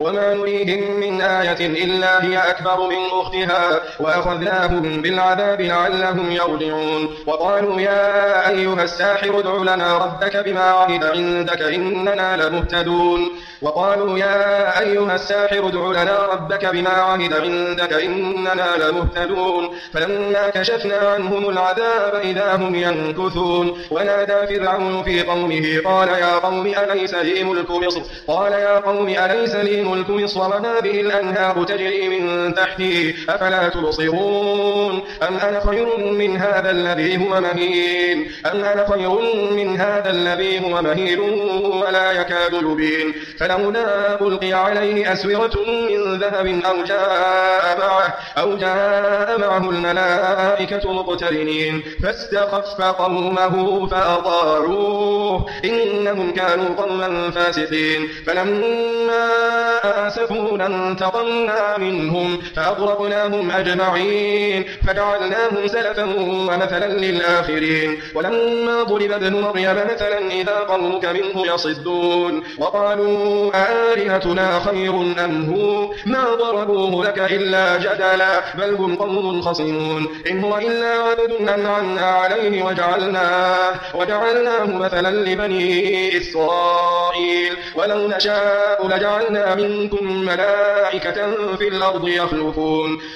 وما نريهم من آية إلا هي أكبر من أختها وأخذناهم بالعذاب لعلهم يرجعون وقالوا يا أيها الساحر ادع لنا ربك بما عهد عندك إننا لمهتدون وقالوا يا أيها الساحر ادع لنا ربك بما عهد عندك إننا لمهتدون فلما كشفنا عنهم العذاب إذا هم ينكثون ونادى فرعون في قومه قال يا قوم أليس لي ملك مصر وهذه الأنهار تجري من تحتي أفلا تبصرون أم أنا خير من هذا الذي هو مهين ولا يكاد يبين فلولا ألقي عليه أسورة من ذهب أو جاء معه الملائكة مقترنين فاستخف قومه فأطاعوه إنهم كانوا قوما فاسقين فلما آسفونا انتقمنا منهم فأغرقناهم أجمعين فجعلناهم سلفا ومثلا للآخرين ولما ضرب ابن مريم مثلا إذا قومك منه يصدون وقالوا آلهتنا خير أم هو ما ضربوه لك إلا جدلا بل هم قوم خصمون إن هو إلا عبد أنعمنا عليه وجعلناه مثلا لبني إسرائيل ولو نشاء لجعلنا منكم ملائكة في الأرض يخلفون